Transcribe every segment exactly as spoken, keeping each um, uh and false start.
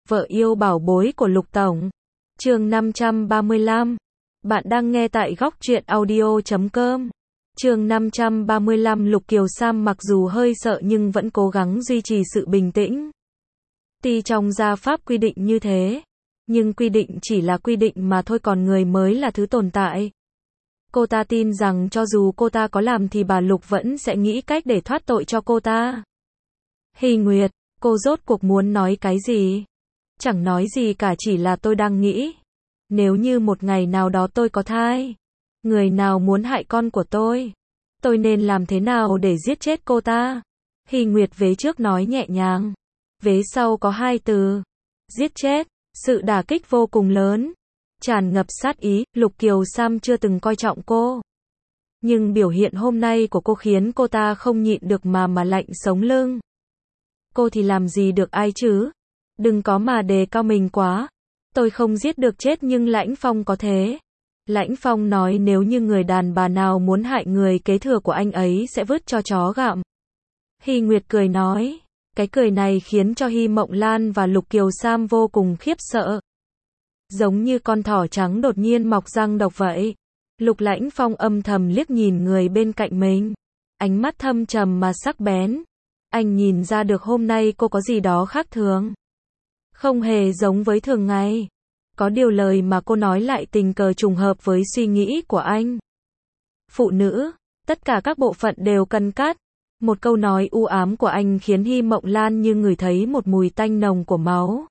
Vợ yêu bảo bối của Lục Tổng. Chương năm trăm ba mươi lăm. Bạn đang nghe tại góc truyện audio chấm com. Chương năm trăm ba mươi lăm. Lục Kiều Sam mặc dù hơi sợ nhưng vẫn cố gắng duy trì sự bình tĩnh. Tuy trong gia pháp quy định như thế, nhưng quy định chỉ là quy định mà thôi, còn người mới là thứ tồn tại. Cô ta tin rằng cho dù cô ta có làm thì bà Lục vẫn sẽ nghĩ cách để thoát tội cho cô ta. Hy Nguyệt, cô rốt cuộc muốn nói cái gì? Chẳng nói gì cả, chỉ là tôi đang nghĩ, nếu như một ngày nào đó tôi có thai, người nào muốn hại con của tôi, tôi nên làm thế nào để giết chết cô ta? Hy Nguyệt vế trước nói nhẹ nhàng, vế sau có hai từ, giết chết. Sự đả kích vô cùng lớn, tràn ngập sát ý. Lục Kiều Sam chưa từng coi trọng cô, nhưng biểu hiện hôm nay của cô khiến cô ta không nhịn được mà mà lạnh sống lưng. Cô thì làm gì được ai chứ? Đừng có mà đề cao mình quá. Tôi không giết được chết nhưng Lãnh Phong có thế. Lãnh Phong nói nếu như người đàn bà nào muốn hại người kế thừa của anh ấy sẽ vứt cho chó gặm. Hy Nguyệt cười nói. Cái cười này khiến cho Hy Mộng Lan và Lục Kiều Sam vô cùng khiếp sợ. Giống như con thỏ trắng đột nhiên mọc răng độc vậy. Lục Lãnh Phong âm thầm liếc nhìn người bên cạnh mình. Ánh mắt thâm trầm mà sắc bén. Anh nhìn ra được hôm nay cô có gì đó khác thường. Không hề giống với thường ngày. Có điều lời mà cô nói lại tình cờ trùng hợp với suy nghĩ của anh. Phụ nữ, tất cả các bộ phận đều cần cắt. Một câu nói u ám của anh khiến Hy Mộng Lan như ngửi thấy một mùi tanh nồng của máu.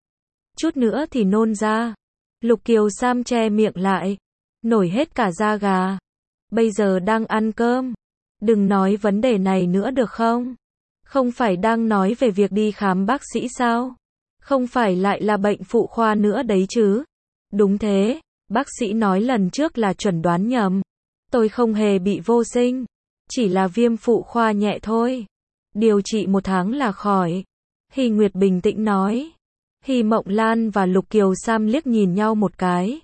Chút nữa thì nôn ra. Lục Kiều Sam che miệng lại, nổi hết cả da gà. Bây giờ đang ăn cơm. Đừng nói vấn đề này nữa được không? Không phải đang nói về việc đi khám bác sĩ sao? Không phải lại là bệnh phụ khoa nữa đấy chứ? Đúng thế, bác sĩ nói lần trước là chuẩn đoán nhầm. Tôi không hề bị vô sinh, chỉ là viêm phụ khoa nhẹ thôi. Điều trị một tháng là khỏi. Hy Nguyệt bình tĩnh nói. Hy Mộng Lan và Lục Kiều Sam liếc nhìn nhau một cái,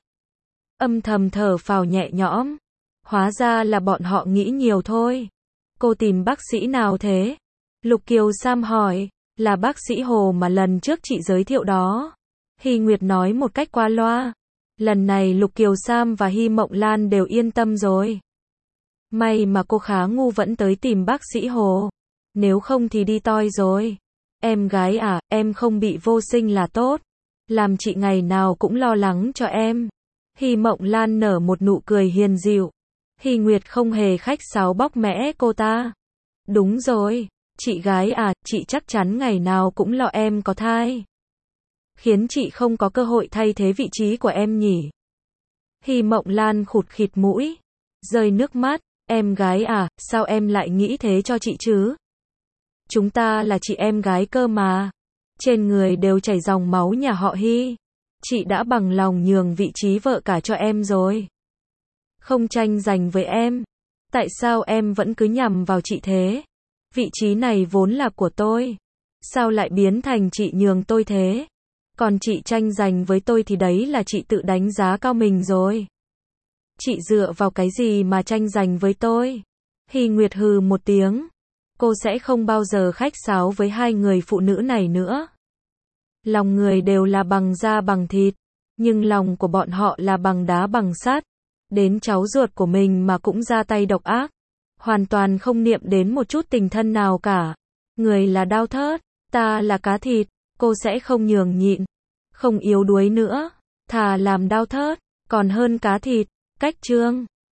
âm thầm thở phào nhẹ nhõm. Hóa ra là bọn họ nghĩ nhiều thôi. Cô tìm bác sĩ nào thế? Lục Kiều Sam hỏi. Là bác sĩ Hồ mà lần trước chị giới thiệu đó. Hy Nguyệt nói một cách qua loa. Lần này Lục Kiều Sam và Hy Mộng Lan đều yên tâm rồi. May mà cô khá ngu vẫn tới tìm bác sĩ Hồ. Nếu không thì đi toi rồi. Em gái à, em không bị vô sinh là tốt. Làm chị ngày nào cũng lo lắng cho em. Hy Mộng Lan nở một nụ cười hiền dịu. Hy Nguyệt không hề khách sáo bóc mẽ cô ta. Đúng rồi, chị gái à, chị chắc chắn ngày nào cũng lo em có thai. Khiến chị không có cơ hội thay thế vị trí của em nhỉ. Hy Mộng Lan khụt khịt mũi, rơi nước mắt. Em gái à, sao em lại nghĩ thế cho chị chứ? Chúng ta là chị em gái cơ mà. Trên người đều chảy dòng máu nhà họ Hy. Chị đã bằng lòng nhường vị trí vợ cả cho em rồi. Không tranh giành với em. Tại sao em vẫn cứ nhằm vào chị thế? Vị trí này vốn là của tôi. Sao lại biến thành chị nhường tôi thế? Còn chị tranh giành với tôi thì đấy là chị tự đánh giá cao mình rồi. Chị dựa vào cái gì mà tranh giành với tôi? Hy Nguyệt hừ một tiếng. Cô sẽ không bao giờ khách sáo với hai người phụ nữ này nữa. Lòng người đều là bằng da bằng thịt, nhưng lòng của bọn họ là bằng đá bằng sắt. Đến cháu ruột của mình mà cũng ra tay độc ác. Hoàn toàn không niệm đến một chút tình thân nào cả. Người là đao thớt, ta là cá thịt, cô sẽ không nhường nhịn, không yếu đuối nữa. Thà làm đao thớt, còn hơn cá thịt. Cách chương